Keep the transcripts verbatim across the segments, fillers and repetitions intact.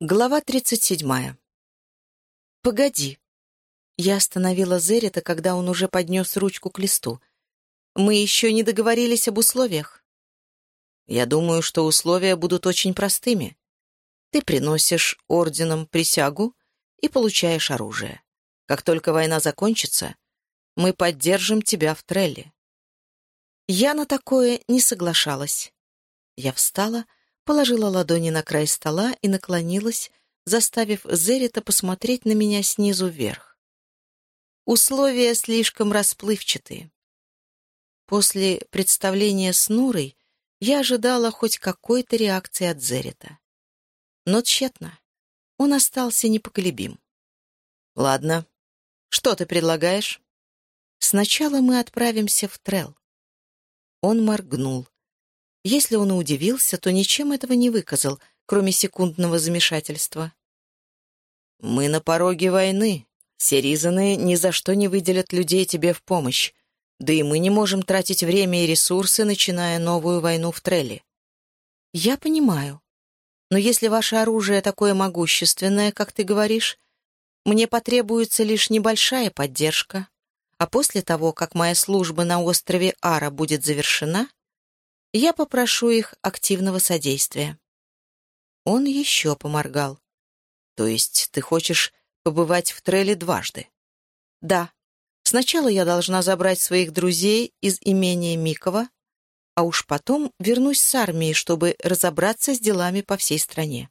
Глава тридцать седьмая. «Погоди». Я остановила Зерита, когда он уже поднес ручку к листу. «Мы еще не договорились об условиях». «Я думаю, что условия будут очень простыми. Ты приносишь орденам присягу и получаешь оружие. Как только война закончится, мы поддержим тебя в Трелле». Я на такое не соглашалась. Я встала, положила ладони на край стола и наклонилась, заставив Зерита посмотреть на меня снизу вверх. Условия слишком расплывчатые. После представления с Нурой я ожидала хоть какой-то реакции от Зерита. Но тщетно. Он остался непоколебим. «Ладно. Что ты предлагаешь?» «Сначала мы отправимся в Трелл». Он моргнул. Если он и удивился, то ничем этого не выказал, кроме секундного замешательства. «Мы на пороге войны. Сиризаны ни за что не выделят людей тебе в помощь. Да и мы не можем тратить время и ресурсы, начиная новую войну в Трелле». «Я понимаю. Но если ваше оружие такое могущественное, как ты говоришь, мне потребуется лишь небольшая поддержка. А после того, как моя служба на острове Ара будет завершена, я попрошу их активного содействия». Он еще поморгал. «То есть ты хочешь побывать в Трелле дважды?» «Да. Сначала я должна забрать своих друзей из имения Микова, а уж потом вернусь с армией, чтобы разобраться с делами по всей стране».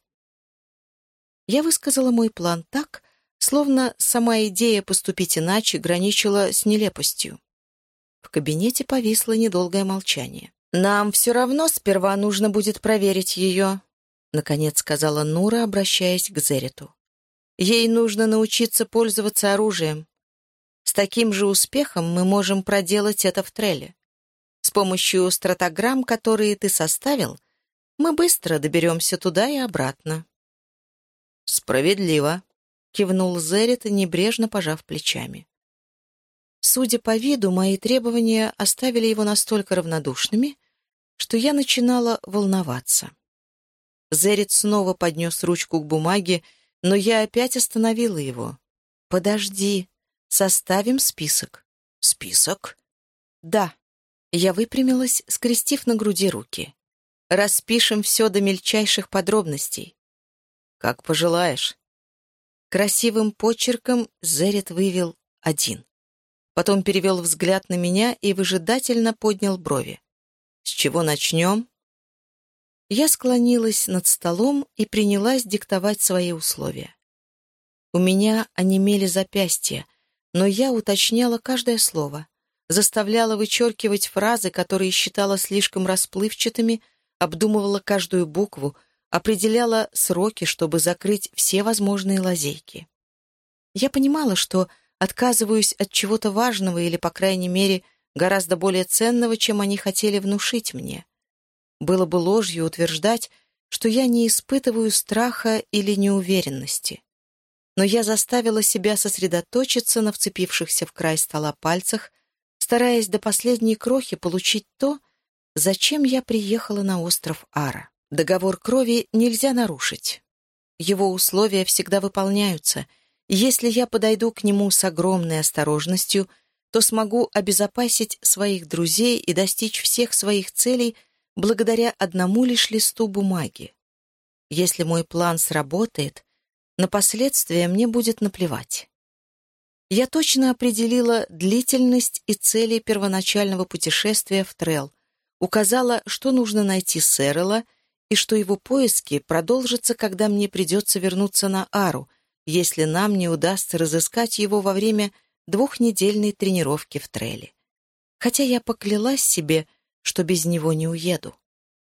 Я высказала мой план так, словно сама идея поступить иначе граничила с нелепостью. В кабинете повисло недолгое молчание. «Нам все равно сперва нужно будет проверить ее», — наконец сказала Нура, обращаясь к Зериту. «Ей нужно научиться пользоваться оружием. С таким же успехом мы можем проделать это в Трелле. С помощью стратограмм, которые ты составил, мы быстро доберемся туда и обратно». «Справедливо», — кивнул Зерит, небрежно пожав плечами. Судя по виду, мои требования оставили его настолько равнодушными, что я начинала волноваться. Зерит снова поднес ручку к бумаге, но я опять остановила его. «Подожди, составим список». «Список?» «Да». Я выпрямилась, скрестив на груди руки. «Распишем все до мельчайших подробностей». «Как пожелаешь». Красивым почерком Зерит вывел один. Потом перевел взгляд на меня и выжидательно поднял брови. «С чего начнем?» Я склонилась над столом и принялась диктовать свои условия. У меня онемели запястья, но я уточняла каждое слово, заставляла вычеркивать фразы, которые считала слишком расплывчатыми, обдумывала каждую букву, определяла сроки, чтобы закрыть все возможные лазейки. Я понимала, что отказываюсь от чего-то важного или, по крайней мере, гораздо более ценного, чем они хотели внушить мне. Было бы ложью утверждать, что я не испытываю страха или неуверенности. Но я заставила себя сосредоточиться на вцепившихся в край стола пальцах, стараясь до последней крохи получить то, зачем я приехала на остров Ара. Договор крови нельзя нарушить. Его условия всегда выполняются, и если я подойду к нему с огромной осторожностью, то смогу обезопасить своих друзей и достичь всех своих целей благодаря одному лишь листу бумаги. Если мой план сработает, на последствия мне будет наплевать. Я точно определила длительность и цели первоначального путешествия в Трелл, указала, что нужно найти Сэрила и что его поиски продолжатся, когда мне придется вернуться на Ару, если нам не удастся разыскать его во время двухнедельной тренировки в Трелле. Хотя я поклялась себе, что без него не уеду.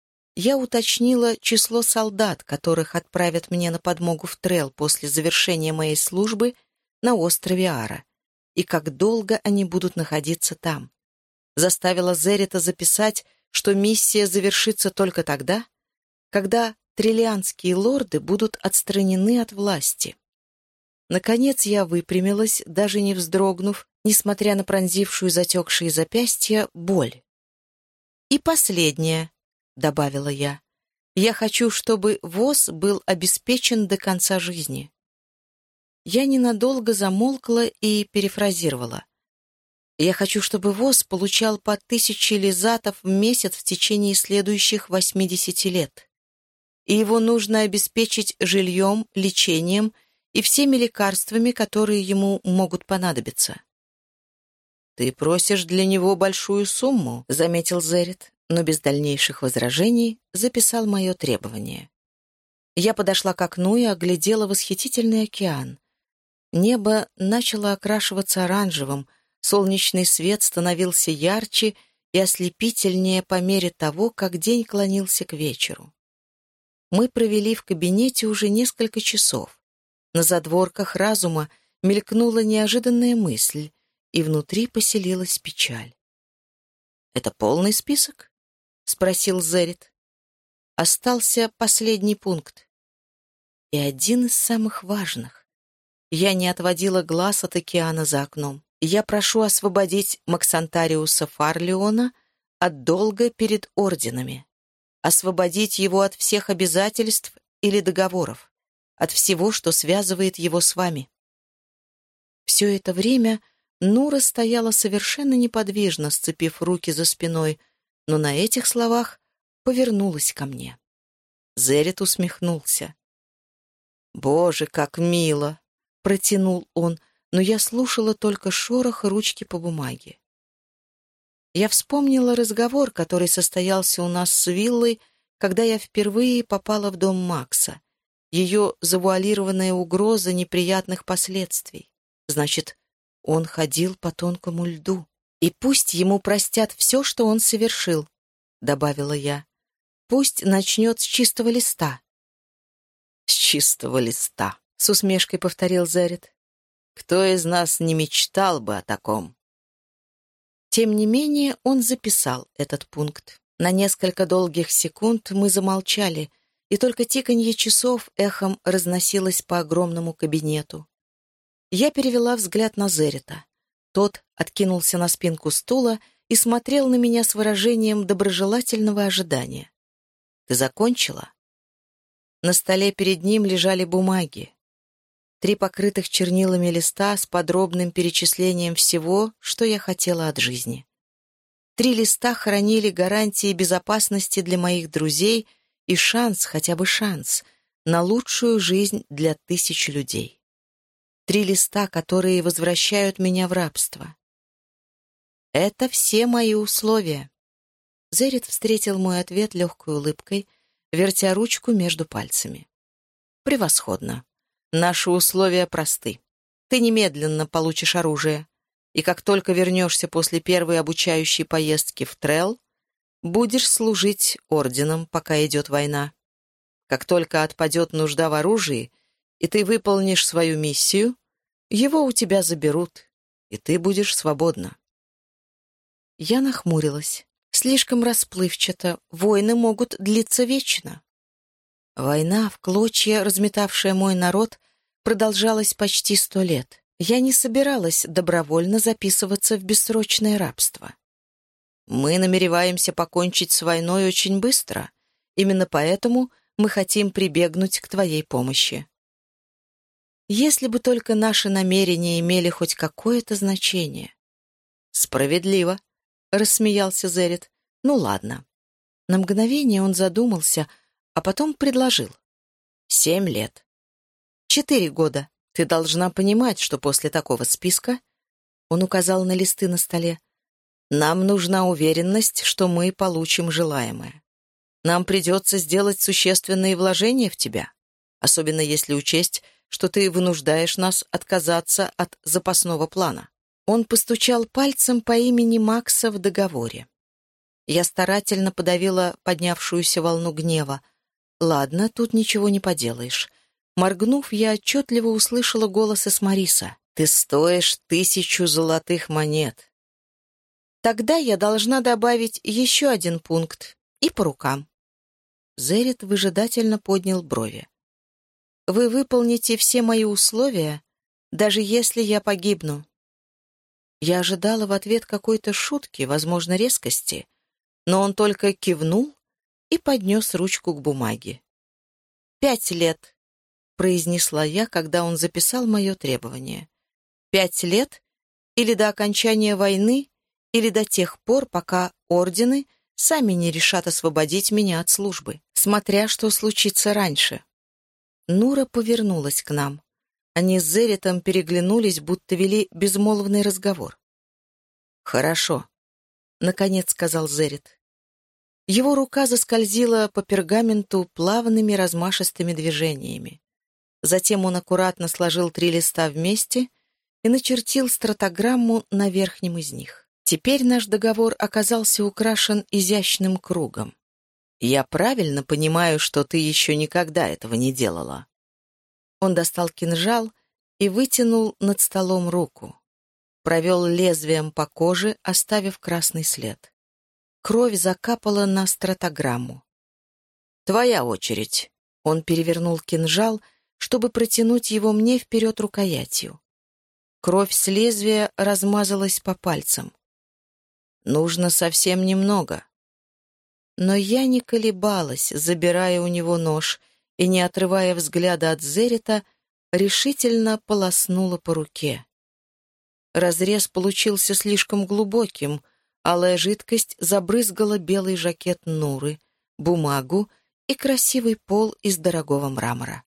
Я уточнила число солдат, которых отправят мне на подмогу в Трелл после завершения моей службы на острове Ара, и как долго они будут находиться там. Заставила Зерита записать, что миссия завершится только тогда, когда триллианские лорды будут отстранены от власти. Наконец я выпрямилась, даже не вздрогнув, несмотря на пронзившую затекшие запястья боль. «И последнее», — добавила я, Я хочу, чтобы ВОЗ был обеспечен до конца жизни». Я ненадолго замолкла и перефразировала. «Я хочу, чтобы ВОЗ получал по тысяче лизатов в месяц в течение следующих восьмидесяти лет. И его нужно обеспечить жильем, лечением и всеми лекарствами, которые ему могут понадобиться». «Ты просишь для него большую сумму», — заметил Зеррит, но без дальнейших возражений записал мое требование. Я подошла к окну и оглядела восхитительный океан. Небо начало окрашиваться оранжевым, солнечный свет становился ярче и ослепительнее по мере того, как день клонился к вечеру. Мы провели в кабинете уже несколько часов. На задворках разума мелькнула неожиданная мысль, и внутри поселилась печаль. «Это полный список?» — спросил Зеррит. Остался последний пункт. И один из самых важных. Я не отводила глаз от океана за окном. Я прошу освободить Максантариуса Фарлеона от долга перед орденами, освободить его от всех обязательств или договоров, от всего, что связывает его с вами. Все это время Нура стояла совершенно неподвижно, сцепив руки за спиной, но на этих словах повернулась ко мне. Зеррит усмехнулся. «Боже, как мило!» — протянул он, но я слушала только шорох ручки по бумаге. Я вспомнила разговор, который состоялся у нас с Виллой, когда я впервые попала в дом Макса. Ее завуалированная угроза неприятных последствий. Значит, он ходил по тонкому льду. И пусть ему простят все, что он совершил, — добавила я. Пусть начнет с чистого листа. «С чистого листа», — с усмешкой повторил Зеррит. «Кто из нас не мечтал бы о таком?» Тем не менее, он записал этот пункт. На несколько долгих секунд мы замолчали, и только тиканье часов эхом разносилось по огромному кабинету. Я перевела взгляд на Зеррита. Тот откинулся на спинку стула и смотрел на меня с выражением доброжелательного ожидания. «Ты закончила?» На столе перед ним лежали бумаги. Три покрытых чернилами листа с подробным перечислением всего, что я хотела от жизни. Три листа хранили гарантии безопасности для моих друзей и шанс, хотя бы шанс, на лучшую жизнь для тысяч людей. Три листа, которые возвращают меня в рабство. Это все мои условия. Зеррит встретил мой ответ легкой улыбкой, вертя ручку между пальцами. Превосходно. Наши условия просты. Ты немедленно получишь оружие, и как только вернешься после первой обучающей поездки в Трелл, будешь служить орденом, пока идет война. Как только отпадет нужда в оружии, и ты выполнишь свою миссию, его у тебя заберут, и ты будешь свободна. Я нахмурилась. Слишком расплывчато, войны могут длиться вечно. Война, в клочья разметавшая мой народ, продолжалась почти сто лет. Я не собиралась добровольно записываться в бессрочное рабство. Мы намереваемся покончить с войной очень быстро. Именно поэтому мы хотим прибегнуть к твоей помощи. Если бы только наши намерения имели хоть какое-то значение. Справедливо, — рассмеялся Зеррит. Ну ладно. На мгновение он задумался, а потом предложил. Семь лет. Четыре года. Ты должна понимать, что после такого списка, он указал на листы на столе, нам нужна уверенность, что мы получим желаемое. Нам придется сделать существенные вложения в тебя, особенно если учесть, что ты вынуждаешь нас отказаться от запасного плана. Он постучал пальцем по имени Макса в договоре. Я старательно подавила поднявшуюся волну гнева. Ладно, тут ничего не поделаешь. Моргнув, я отчетливо услышала голос Эсмариса. «Ты стоишь тысячу золотых монет». Тогда я должна добавить еще один пункт. И по рукам. Зеррит выжидательно поднял брови. «Вы выполните все мои условия, даже если я погибну». Я ожидала в ответ какой-то шутки, возможно, резкости, но он только кивнул и поднес ручку к бумаге. «Пять лет», — произнесла я, когда он записал мое требование. «Пять лет или до окончания войны, или до тех пор, пока ордены сами не решат освободить меня от службы, смотря что случится раньше». Нура повернулась к нам. Они с Зеритом переглянулись, будто вели безмолвный разговор. «Хорошо», — наконец сказал Зерит. Его рука заскользила по пергаменту плавными размашистыми движениями. Затем он аккуратно сложил три листа вместе и начертил стратограмму на верхнем из них. Теперь наш договор оказался украшен изящным кругом. «Я правильно понимаю, что ты еще никогда этого не делала?» Он достал кинжал и вытянул над столом руку. Провел лезвием по коже, оставив красный след. Кровь закапала на стратограмму. «Твоя очередь». Он перевернул кинжал, чтобы протянуть его мне вперед рукоятью. Кровь с лезвия размазалась по пальцам. «Нужно совсем немного». Но я не колебалась, забирая у него нож, и, не отрывая взгляда от Зерита, решительно полоснула по руке. Разрез получился слишком глубоким, алая жидкость забрызгала белый жакет Нуры, бумагу и красивый пол из дорогого мрамора.